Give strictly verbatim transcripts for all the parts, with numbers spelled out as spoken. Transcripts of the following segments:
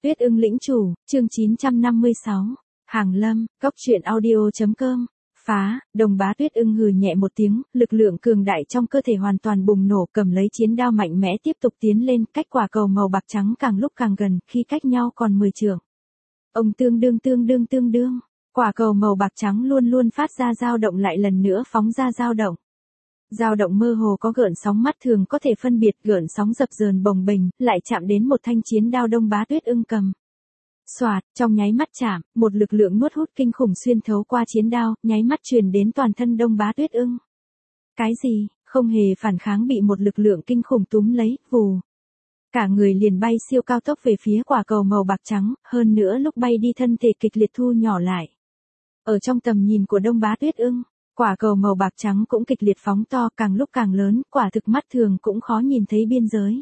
Tuyết ưng lĩnh chủ, chương chín trăm năm mươi sáu. Hàng Lâm, Cốc truyện audio.com. Phá, Đồng Bá Tuyết ưng hừ nhẹ một tiếng, lực lượng cường đại trong cơ thể hoàn toàn bùng nổ, cầm lấy chiến đao mạnh mẽ tiếp tục tiến lên, cách quả cầu màu bạc trắng càng lúc càng gần, khi cách nhau còn mười trượng. Ông tương đương tương đương tương đương, quả cầu màu bạc trắng luôn luôn phát ra dao động lại lần nữa phóng ra dao động. Dao động mơ hồ có gợn sóng mắt thường có thể phân biệt, gợn sóng dập dờn bồng bềnh, lại chạm đến một thanh chiến đao Đông Bá Tuyết ưng cầm. Xoạt, trong nháy mắt chạm, một lực lượng nuốt hút kinh khủng xuyên thấu qua chiến đao, nháy mắt truyền đến toàn thân Đông Bá Tuyết ưng. Cái gì, không hề phản kháng bị một lực lượng kinh khủng túm lấy, vù. Cả người liền bay siêu cao tốc về phía quả cầu màu bạc trắng, hơn nữa lúc bay đi thân thể kịch liệt thu nhỏ lại. Ở trong tầm nhìn của Đông Bá Tuyết ưng, quả cầu màu bạc trắng cũng kịch liệt phóng to, càng lúc càng lớn, quả thực mắt thường cũng khó nhìn thấy biên giới.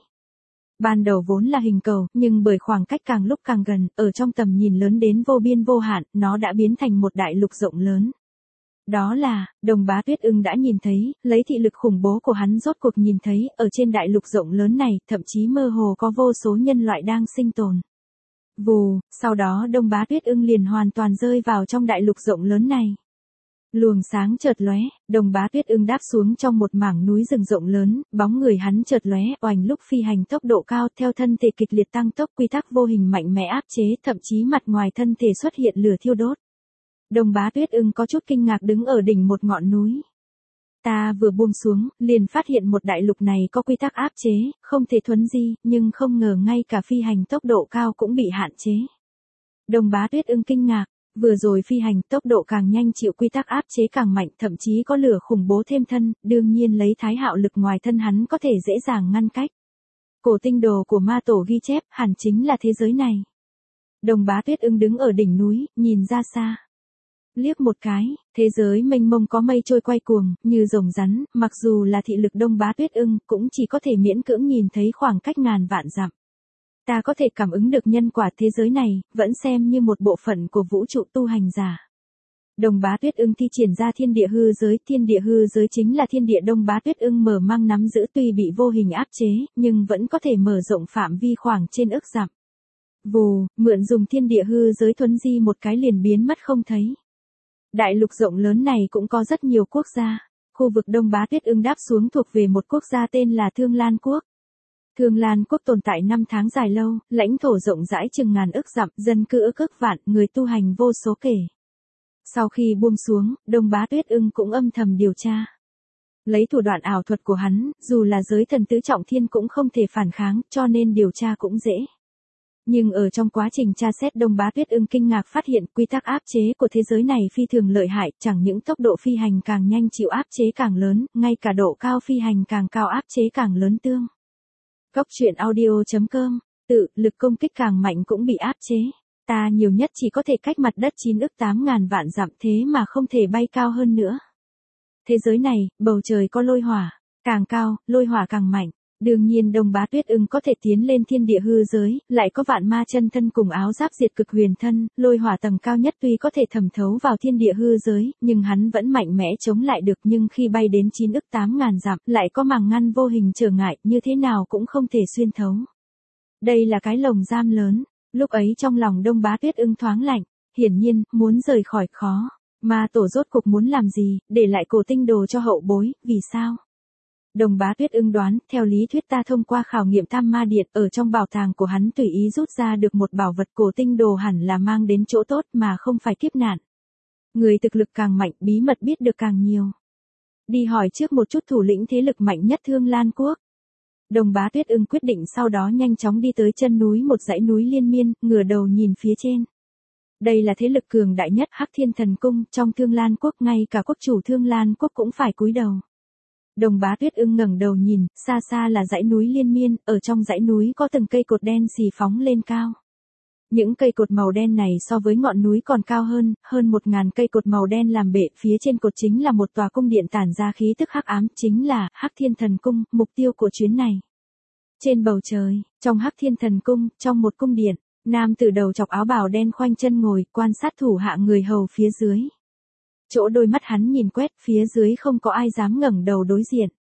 Ban đầu vốn là hình cầu, nhưng bởi khoảng cách càng lúc càng gần, ở trong tầm nhìn lớn đến vô biên vô hạn, nó đã biến thành một đại lục rộng lớn. Đó là, Đồng Bá Tuyết ưng đã nhìn thấy, lấy thị lực khủng bố của hắn rốt cuộc nhìn thấy, ở trên đại lục rộng lớn này, thậm chí mơ hồ có vô số nhân loại đang sinh tồn. Vù, sau đó Đông Bá Tuyết ưng liền hoàn toàn rơi vào trong đại lục rộng lớn này. Luồng sáng chợt lóe, Đồng Bá Tuyết ưng đáp xuống trong một mảng núi rừng rộng lớn, bóng người hắn chợt lóe, oành lúc phi hành tốc độ cao, theo thân thể kịch liệt tăng tốc, quy tắc vô hình mạnh mẽ áp chế, thậm chí mặt ngoài thân thể xuất hiện lửa thiêu đốt. Đồng Bá Tuyết ưng có chút kinh ngạc đứng ở đỉnh một ngọn núi. Ta vừa buông xuống, liền phát hiện một đại lục này có quy tắc áp chế, không thể thuấn di, nhưng không ngờ ngay cả phi hành tốc độ cao cũng bị hạn chế. Đồng Bá Tuyết ưng kinh ngạc. Vừa rồi phi hành tốc độ càng nhanh chịu quy tắc áp chế càng mạnh, thậm chí có lửa khủng bố thêm thân, đương nhiên lấy thái hạo lực ngoài thân hắn có thể dễ dàng ngăn cách. Cổ tinh đồ của ma tổ ghi chép hẳn chính là thế giới này. Đồng Bá Tuyết ưng đứng ở đỉnh núi, nhìn ra xa. Liếc một cái, thế giới mênh mông có mây trôi quay cuồng, như rồng rắn, mặc dù là thị lực Đông Bá Tuyết ưng, cũng chỉ có thể miễn cưỡng nhìn thấy khoảng cách ngàn vạn dặm. Ta có thể cảm ứng được nhân quả thế giới này, vẫn xem như một bộ phận của vũ trụ tu hành giả. Đồng Bá Tuyết ưng thi triển ra thiên địa hư giới, thiên địa hư giới chính là thiên địa Đông Bá Tuyết ưng mở mang nắm giữ, tuy bị vô hình áp chế, nhưng vẫn có thể mở rộng phạm vi khoảng trên ức dặm. Vù, mượn dùng thiên địa hư giới thuấn di một cái liền biến mất không thấy. Đại lục rộng lớn này cũng có rất nhiều quốc gia. Khu vực Đông Bá Tuyết ưng đáp xuống thuộc về một quốc gia tên là Thương Lan Quốc. Thương Lan Quốc tồn tại năm tháng dài lâu, lãnh thổ rộng rãi chừng ngàn ức dặm, dân cư ức ức vạn, người tu hành vô số kể. Sau khi buông xuống, Đông Bá Tuyết ưng cũng âm thầm điều tra. Lấy thủ đoạn ảo thuật của hắn, dù là giới thần tứ trọng thiên cũng không thể phản kháng, cho nên điều tra cũng dễ. Nhưng ở trong quá trình tra xét, Đông Bá Tuyết ưng kinh ngạc phát hiện quy tắc áp chế của thế giới này phi thường lợi hại, chẳng những tốc độ phi hành càng nhanh chịu áp chế càng lớn, ngay cả độ cao phi hành càng cao áp chế càng lớn tương. Cốc truyện audio.com, tự, lực công kích càng mạnh cũng bị áp chế. Ta nhiều nhất chỉ có thể cách mặt đất chín ức tám ngàn vạn dặm, thế mà không thể bay cao hơn nữa. Thế giới này, bầu trời có lôi hỏa, càng cao, lôi hỏa càng mạnh. Đương nhiên Đông Bá Tuyết ưng có thể tiến lên thiên địa hư giới, lại có vạn ma chân thân cùng áo giáp diệt cực huyền thân, lôi hỏa tầng cao nhất tuy có thể thẩm thấu vào thiên địa hư giới, nhưng hắn vẫn mạnh mẽ chống lại được, nhưng khi bay đến chín ức tám ngàn dặm, lại có màng ngăn vô hình trở ngại, như thế nào cũng không thể xuyên thấu. Đây là cái lồng giam lớn, lúc ấy trong lòng Đông Bá Tuyết ưng thoáng lạnh, hiển nhiên, muốn rời khỏi khó. Ma tổ rốt cục muốn làm gì, để lại cổ tinh đồ cho hậu bối, vì sao? Đồng Bá Tuyết ưng đoán, theo lý thuyết ta thông qua khảo nghiệm Tam Ma Điện, ở trong bảo tàng của hắn tùy ý rút ra được một bảo vật cổ tinh đồ hẳn là mang đến chỗ tốt mà không phải kiếp nạn. Người thực lực càng mạnh, bí mật biết được càng nhiều. Đi hỏi trước một chút thủ lĩnh thế lực mạnh nhất Thương Lan Quốc. Đồng Bá Tuyết ưng quyết định sau đó nhanh chóng đi tới chân núi một dãy núi liên miên, ngửa đầu nhìn phía trên. Đây là thế lực cường đại nhất Hắc Thiên Thần Cung, trong Thương Lan Quốc, ngay cả quốc chủ Thương Lan Quốc cũng phải cúi đầu. Đồng Bá Tuyết ưng ngẩng đầu nhìn, xa xa là dãy núi liên miên, ở trong dãy núi có từng cây cột đen xì phóng lên cao. Những cây cột màu đen này so với ngọn núi còn cao hơn, hơn một ngàn cây cột màu đen làm bệ, phía trên cột chính là một tòa cung điện tản ra khí tức hắc ám, chính là Hắc Thiên Thần Cung, mục tiêu của chuyến này. Trên bầu trời, trong Hắc Thiên Thần Cung, trong một cung điện, nam tử đầu chọc áo bào đen khoanh chân ngồi, quan sát thủ hạ người hầu phía dưới. Chỗ đôi mắt hắn nhìn quét, phía dưới không có ai dám ngẩng đầu đối diện.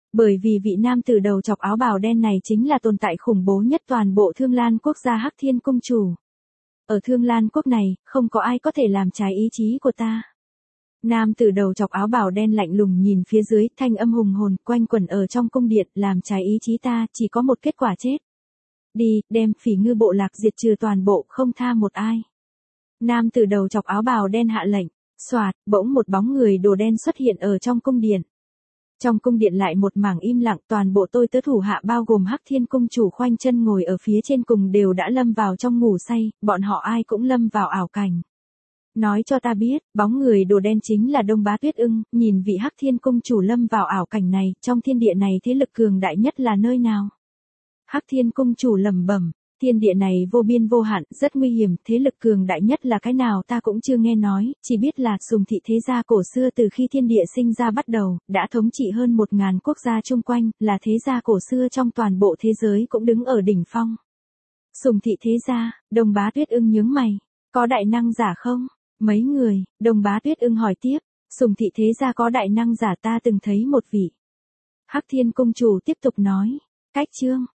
Bởi vì vị nam tử đầu chọc áo bào đen này chính là tồn tại khủng bố nhất toàn bộ Thương Lan quốc gia Hắc Thiên Cung Chủ. Ở Thương Lan quốc này, không có ai có thể làm trái ý chí của ta. Nam tử đầu chọc áo bào đen lạnh lùng nhìn phía dưới, thanh âm hùng hồn quanh quẩn ở trong cung điện, làm trái ý chí ta, chỉ có một kết quả chết. Đi, đem Phỉ Ngư bộ lạc diệt trừ toàn bộ, không tha một ai. Nam tử đầu chọc áo bào đen hạ lệnh, xoạt, bỗng một bóng người đồ đen xuất hiện ở trong cung điện. Trong cung điện lại một mảng im lặng, toàn bộ tôi tớ thủ hạ bao gồm Hắc Thiên Cung Chủ khoanh chân ngồi ở phía trên cùng đều đã lâm vào trong ngủ say, bọn họ ai cũng lâm vào ảo cảnh. Nói cho ta biết, bóng người đồ đen chính là Đông Bá Tuyết Ưng, nhìn vị Hắc Thiên Cung Chủ lâm vào ảo cảnh này, trong thiên địa này thế lực cường đại nhất là nơi nào? Hắc Thiên Cung Chủ lẩm bẩm, thiên địa này vô biên vô hạn, rất nguy hiểm, thế lực cường đại nhất là cái nào ta cũng chưa nghe nói, chỉ biết là Sùng thị thế gia cổ xưa từ khi thiên địa sinh ra bắt đầu, đã thống trị hơn một ngàn quốc gia chung quanh, là thế gia cổ xưa trong toàn bộ thế giới cũng đứng ở đỉnh phong. Sùng thị thế gia, Đông Bá Tuyết Ưng nhướng mày, có đại năng giả không? Mấy người, Đông Bá Tuyết Ưng hỏi tiếp, Sùng thị thế gia có đại năng giả ta từng thấy một vị. Hắc Thiên Cung Chủ tiếp tục nói, cách chương.